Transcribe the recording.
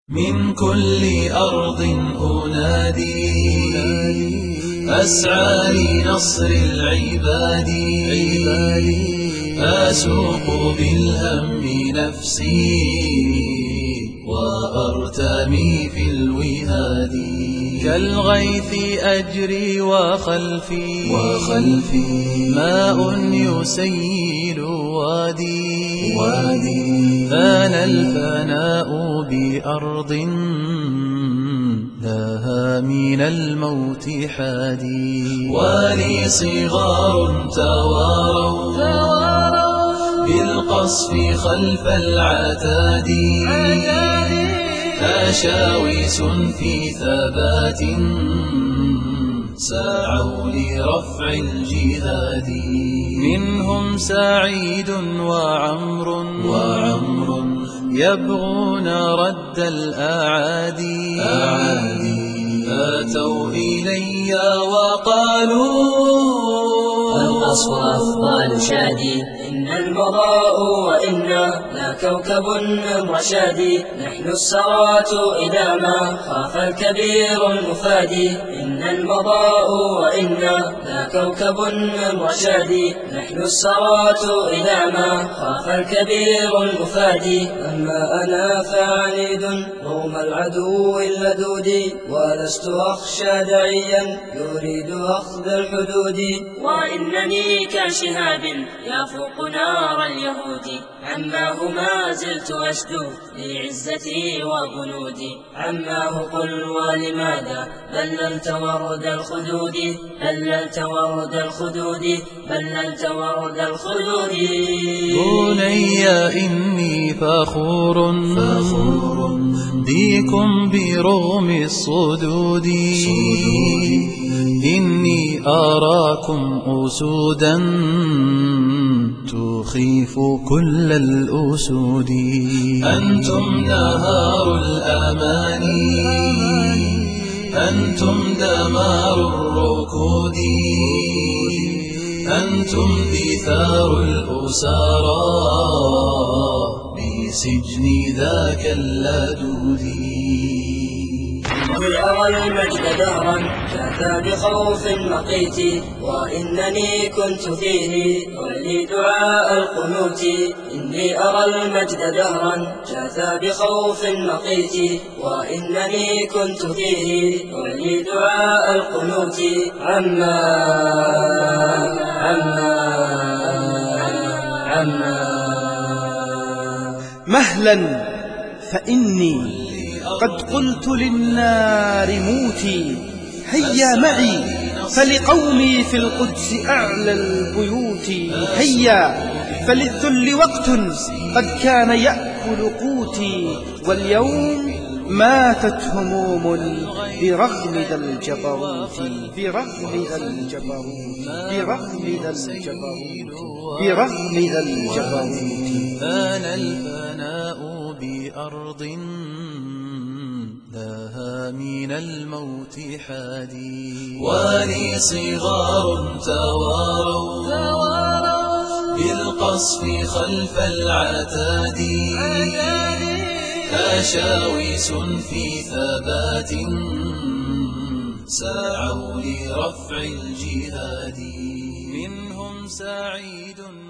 من كل أرض أنادي أسعى لنصر العباد أسوق بالهم نفسي وأرتمي في الوهاد كالغيث أجري وخلفي ماء يسيل وادي فانا الفناء بأرض لها من الموت حادي ولي صغار تواروا بالقصف خلف العتاد أشاوس في ثبات سعوا لرفع الجهاد منهم سعيد وعمر يبغون رد الأعادي أتوا إلي وقالوا القصف أفضل شادي إن المضاء وإنا لا كوكب من رشادي نحن السرات إذا ما خاف الكبير المفادي إن المضاء وإنا لا كوكب من رشادي نحن السرات إذا ما خاف الكبير المفادي أما أنا فعنيد رغم العدو اللدود ولست أخشى داعيا يريد أخذ الحدود وإنني كشهاب يفوق نار اليهود عماه ما زلت أشدو لعزتي وبنودي عماه قل ولماذا بللت ورد الخدود بللت ورد الخدود بني إني فخور بكم برغم الصدود إني أراكم أسودا تخيف كل الأسود أنتم نهار الأماني أنتم دمار الركود أنتم دثار الأسارى بسجن ذاك اللدود قل أرى المجد دهرا جاث بخوف مقيت وإنني كنت فيه ولي دعاء القنوت إني أرى المجد دهرا جاث بخوف مقيت وإنني كنت فيه ولي دعاء القنوت مهلا فإني قد قلت للنار موتي هيا معي فلقومي في القدس أعلى البيوت هيا فللذل وقت قد كان يأكل قوتي واليوم ماتت هموم برغم ذا الجبروت أنا الفناء بأرض لها من الموت حادي ولي صغار تواروا بالقصف خلف العتاد أشاوس في ثبات سعوا لرفع الجهاد منهم سعيد